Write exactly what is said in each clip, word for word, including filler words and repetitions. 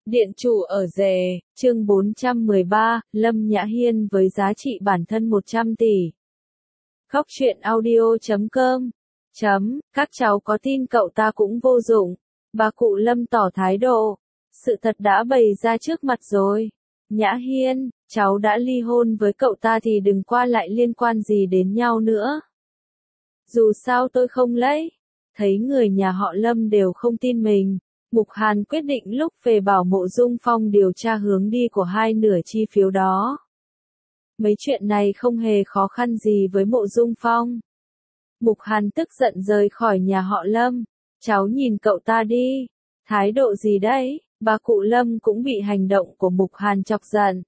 Điện chủ ở rể, chương bốn trăm mười ba, Lâm Nhã Hiên với giá trị bản thân một trăm tỷ. Khóc chuyện audio chấm com. Chấm, các cháu có tin cậu ta cũng vô dụng. Bà cụ Lâm tỏ thái độ. Sự thật đã bày ra trước mặt rồi. Nhã Hiên, cháu đã ly hôn với cậu ta thì đừng qua lại liên quan gì đến nhau nữa. Dù sao tôi không lấy. Thấy người nhà họ Lâm đều không tin mình. Mục Hàn quyết định lúc về bảo Mộ Dung Phong điều tra hướng đi của hai nửa chi phiếu đó. Mấy chuyện này không hề khó khăn gì với Mộ Dung Phong. Mục Hàn tức giận rời khỏi nhà họ Lâm. Cháu nhìn cậu ta đi. Thái độ gì đấy? Bà cụ Lâm cũng bị hành động của Mục Hàn chọc giận.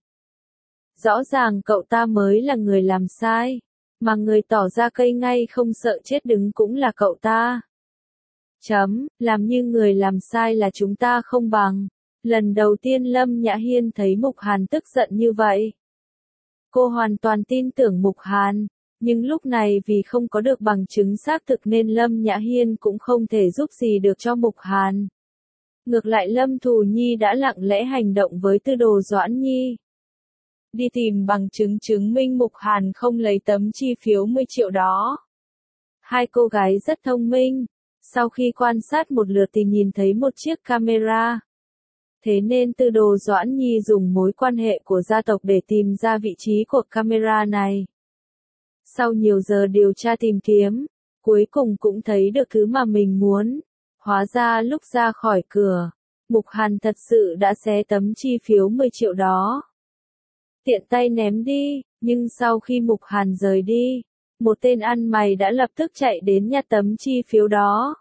Rõ ràng cậu ta mới là người làm sai. Mà người tỏ ra cây ngay không sợ chết đứng cũng là cậu ta. Chấm, làm như người làm sai là chúng ta không bằng. Lần đầu tiên Lâm Nhã Hiên thấy Mục Hàn tức giận như vậy. Cô hoàn toàn tin tưởng Mục Hàn, nhưng lúc này vì không có được bằng chứng xác thực nên Lâm Nhã Hiên cũng không thể giúp gì được cho Mục Hàn. Ngược lại Lâm Thù Nhi đã lặng lẽ hành động với Tư Đồ Doãn Nhi. Đi tìm bằng chứng chứng minh Mục Hàn không lấy tấm chi phiếu mười triệu đó. Hai cô gái rất thông minh. Sau khi quan sát một lượt thì nhìn thấy một chiếc camera. Thế nên Tư Đồ Doãn Nhi dùng mối quan hệ của gia tộc để tìm ra vị trí của camera này. Sau nhiều giờ điều tra tìm kiếm, cuối cùng cũng thấy được thứ mà mình muốn. Hóa ra lúc ra khỏi cửa, Mục Hàn thật sự đã xé tấm chi phiếu mười triệu đó. Tiện tay ném đi, nhưng sau khi Mục Hàn rời đi, một tên ăn mày đã lập tức chạy đến nhặt tấm chi phiếu đó.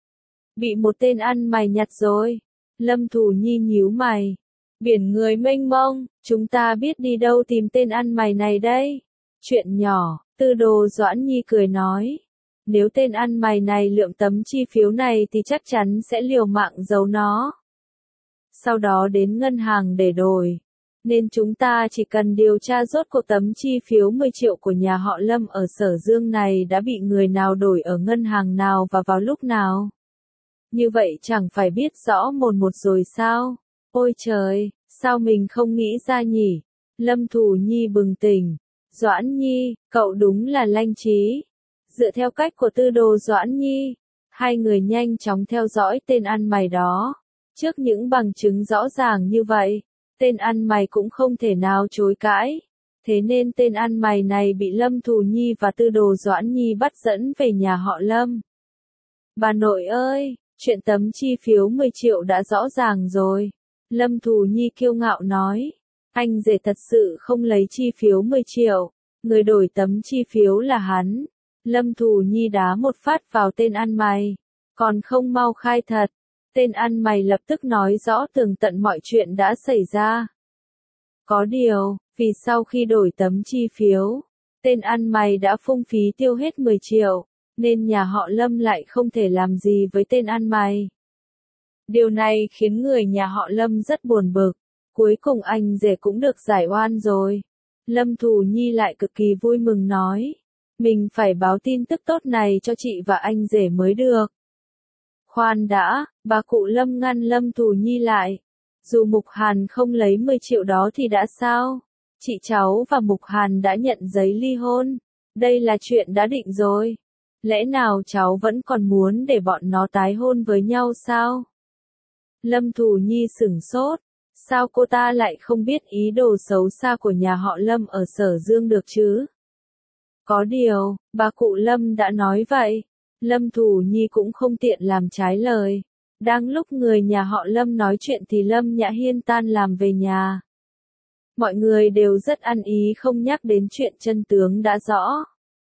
Bị một tên ăn mày nhặt rồi. Lâm Thù Nhi nhíu mày. Biển người mênh mông, chúng ta biết đi đâu tìm tên ăn mày này đây. Chuyện nhỏ, Tư Đồ Doãn Nhi cười nói. Nếu tên ăn mày này lượm tấm chi phiếu này thì chắc chắn sẽ liều mạng giấu nó. Sau đó đến ngân hàng để đổi. Nên chúng ta chỉ cần điều tra rốt cuộc tấm chi phiếu mười triệu của nhà họ Lâm ở Sở Dương này đã bị người nào đổi ở ngân hàng nào và vào lúc nào. Như vậy chẳng phải biết rõ mồn một rồi sao? Ôi trời, sao mình không nghĩ ra nhỉ? Lâm Thù Nhi bừng tỉnh. Doãn Nhi, cậu đúng là lanh trí. Dựa theo cách của Tư Đồ Doãn Nhi, hai người nhanh chóng theo dõi tên ăn mày đó. Trước những bằng chứng rõ ràng như vậy, tên ăn mày cũng không thể nào chối cãi. Thế nên tên ăn mày này bị Lâm Thù Nhi và Tư Đồ Doãn Nhi bắt dẫn về nhà họ Lâm. Bà nội ơi, chuyện tấm chi phiếu mười triệu đã rõ ràng rồi. Lâm Thù Nhi kiêu ngạo nói. Anh rể thật sự không lấy chi phiếu mười triệu. Người đổi tấm chi phiếu là hắn. Lâm Thù Nhi đá một phát vào tên ăn mày. Còn không mau khai thật. Tên ăn mày lập tức nói rõ tường tận mọi chuyện đã xảy ra. Có điều, vì sau khi đổi tấm chi phiếu, tên ăn mày đã phung phí tiêu hết mười triệu, nên nhà họ Lâm lại không thể làm gì với tên ăn mày. Điều này khiến người nhà họ Lâm rất buồn bực. Cuối cùng anh rể cũng được giải oan rồi. Lâm Thù Nhi lại cực kỳ vui mừng nói. Mình phải báo tin tức tốt này cho chị và anh rể mới được. Khoan đã, bà cụ Lâm ngăn Lâm Thù Nhi lại. Dù Mục Hàn không lấy mười triệu đó thì đã sao? Chị cháu và Mục Hàn đã nhận giấy ly hôn. Đây là chuyện đã định rồi. Lẽ nào cháu vẫn còn muốn để bọn nó tái hôn với nhau sao? Lâm Thù Nhi sửng sốt. Sao cô ta lại không biết ý đồ xấu xa của nhà họ Lâm ở Sở Dương được chứ? Có điều, bà cụ Lâm đã nói vậy. Lâm Thù Nhi cũng không tiện làm trái lời. Đang lúc người nhà họ Lâm nói chuyện thì Lâm Nhã Hiên tan làm về nhà. Mọi người đều rất ăn ý không nhắc đến chuyện chân tướng đã rõ.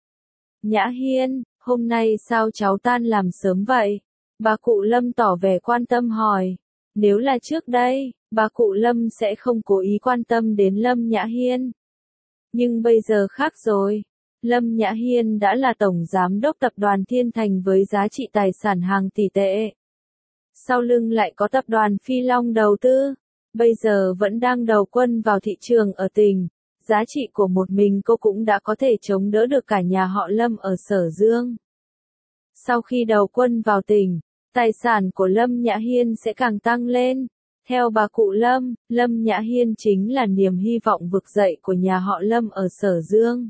Nhã Hiên, hôm nay sao cháu tan làm sớm vậy? Bà cụ Lâm tỏ vẻ quan tâm hỏi. Nếu là trước đây, bà cụ Lâm sẽ không cố ý quan tâm đến Lâm Nhã Hiên. Nhưng bây giờ khác rồi. Lâm Nhã Hiên đã là tổng giám đốc tập đoàn Thiên Thành với giá trị tài sản hàng tỷ tệ. Sau lưng lại có tập đoàn Phi Long đầu tư. Bây giờ vẫn đang đầu quân vào thị trường ở tỉnh. Giá trị của một mình cô cũng đã có thể chống đỡ được cả nhà họ Lâm ở Sở Dương. Sau khi đầu quân vào tỉnh, tài sản của Lâm Nhã Hiên sẽ càng tăng lên. Theo bà cụ Lâm, Lâm Nhã Hiên chính là niềm hy vọng vực dậy của nhà họ Lâm ở Sở Dương.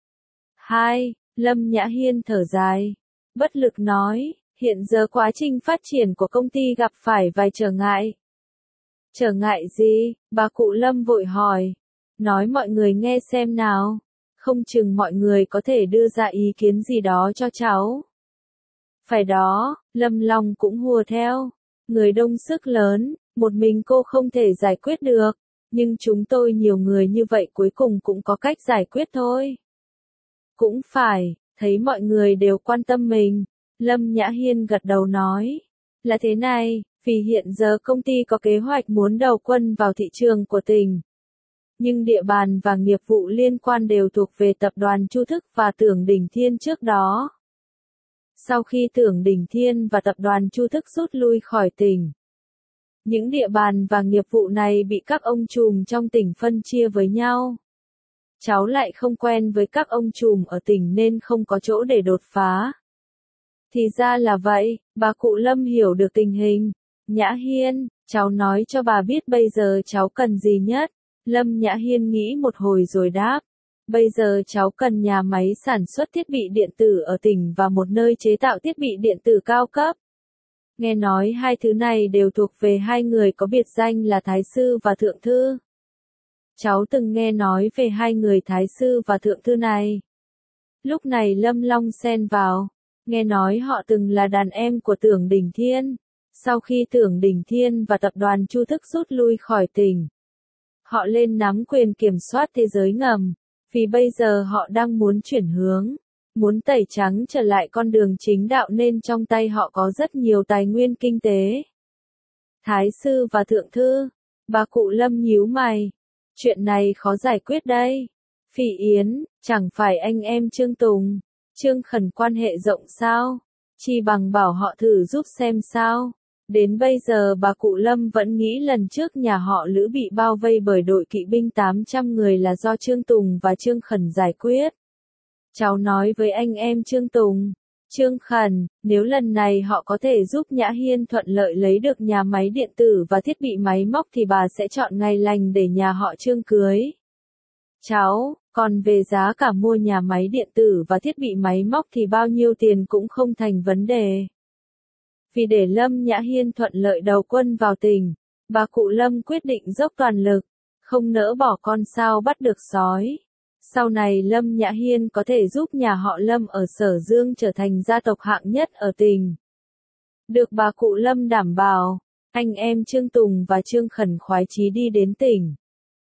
hai. Lâm Nhã Hiên thở dài, bất lực nói, hiện giờ quá trình phát triển của công ty gặp phải vài trở ngại. Trở ngại gì? Bà cụ Lâm vội hỏi. Nói mọi người nghe xem nào. Không chừng mọi người có thể đưa ra ý kiến gì đó cho cháu. Phải đó, Lâm Long cũng hùa theo. Người đông sức lớn, một mình cô không thể giải quyết được. Nhưng chúng tôi nhiều người như vậy cuối cùng cũng có cách giải quyết thôi. Cũng phải, thấy mọi người đều quan tâm mình. Lâm Nhã Hiên gật đầu nói. Là thế này, vì hiện giờ công ty có kế hoạch muốn đầu quân vào thị trường của tỉnh. Nhưng địa bàn và nghiệp vụ liên quan đều thuộc về tập đoàn Chu Thức và Tưởng Đỉnh Thiên trước đó. Sau khi Tưởng Đỉnh Thiên và tập đoàn Chu Thức rút lui khỏi tỉnh, những địa bàn và nghiệp vụ này bị các ông trùm trong tỉnh phân chia với nhau. Cháu lại không quen với các ông trùm ở tỉnh nên không có chỗ để đột phá. Thì ra là vậy, bà cụ Lâm hiểu được tình hình. Nhã Hiên, cháu nói cho bà biết bây giờ cháu cần gì nhất. Lâm Nhã Hiên nghĩ một hồi rồi đáp. Bây giờ cháu cần nhà máy sản xuất thiết bị điện tử ở tỉnh và một nơi chế tạo thiết bị điện tử cao cấp. Nghe nói hai thứ này đều thuộc về hai người có biệt danh là Thái Sư và Thượng Thư. Cháu từng nghe nói về hai người Thái Sư và Thượng Thư này. Lúc này Lâm Long xen vào. Nghe nói họ từng là đàn em của Tưởng Đỉnh Thiên. Sau khi Tưởng Đỉnh Thiên và tập đoàn Chu Thức rút lui khỏi tỉnh, họ lên nắm quyền kiểm soát thế giới ngầm. Vì bây giờ họ đang muốn chuyển hướng, muốn tẩy trắng trở lại con đường chính đạo nên trong tay họ có rất nhiều tài nguyên kinh tế. Thái Sư và Thượng Thư, bà cụ Lâm nhíu mày. Chuyện này khó giải quyết đây. Phỉ Yến, chẳng phải anh em Trương Tùng, Trương Khẩn quan hệ rộng sao? Chi bằng bảo họ thử giúp xem sao. Đến bây giờ bà cụ Lâm vẫn nghĩ lần trước nhà họ Lữ bị bao vây bởi đội kỵ binh tám trăm người là do Trương Tùng và Trương Khẩn giải quyết. Cháu nói với anh em Trương Tùng, Trương Khẩn, nếu lần này họ có thể giúp Nhã Hiên thuận lợi lấy được nhà máy điện tử và thiết bị máy móc thì bà sẽ chọn ngày lành để nhà họ Trương cưới cháu. Còn về giá cả mua nhà máy điện tử và thiết bị máy móc thì bao nhiêu tiền cũng không thành vấn đề. Vì để Lâm Nhã Hiên thuận lợi đầu quân vào tỉnh, bà cụ Lâm quyết định dốc toàn lực, không nỡ bỏ con sao bắt được sói. Sau này Lâm Nhã Hiên có thể giúp nhà họ Lâm ở Sở Dương trở thành gia tộc hạng nhất ở tỉnh. Được bà cụ Lâm đảm bảo, anh em Trương Tùng và Trương Khẩn khoái chí đi đến tỉnh.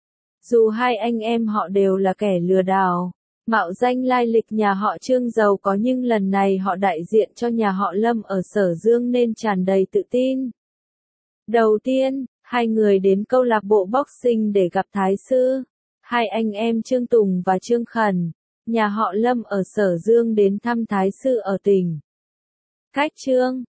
Dù hai anh em họ đều là kẻ lừa đảo, mạo danh lai lịch nhà họ Trương giàu có nhưng lần này họ đại diện cho nhà họ Lâm ở Sở Dương nên tràn đầy tự tin. Đầu tiên, hai người đến câu lạc bộ boxing để gặp Thái Sư. Hai anh em Trương Tùng và Trương Khẩn, nhà họ Lâm ở Sở Dương đến thăm Thái Sư ở tỉnh Cách Trương.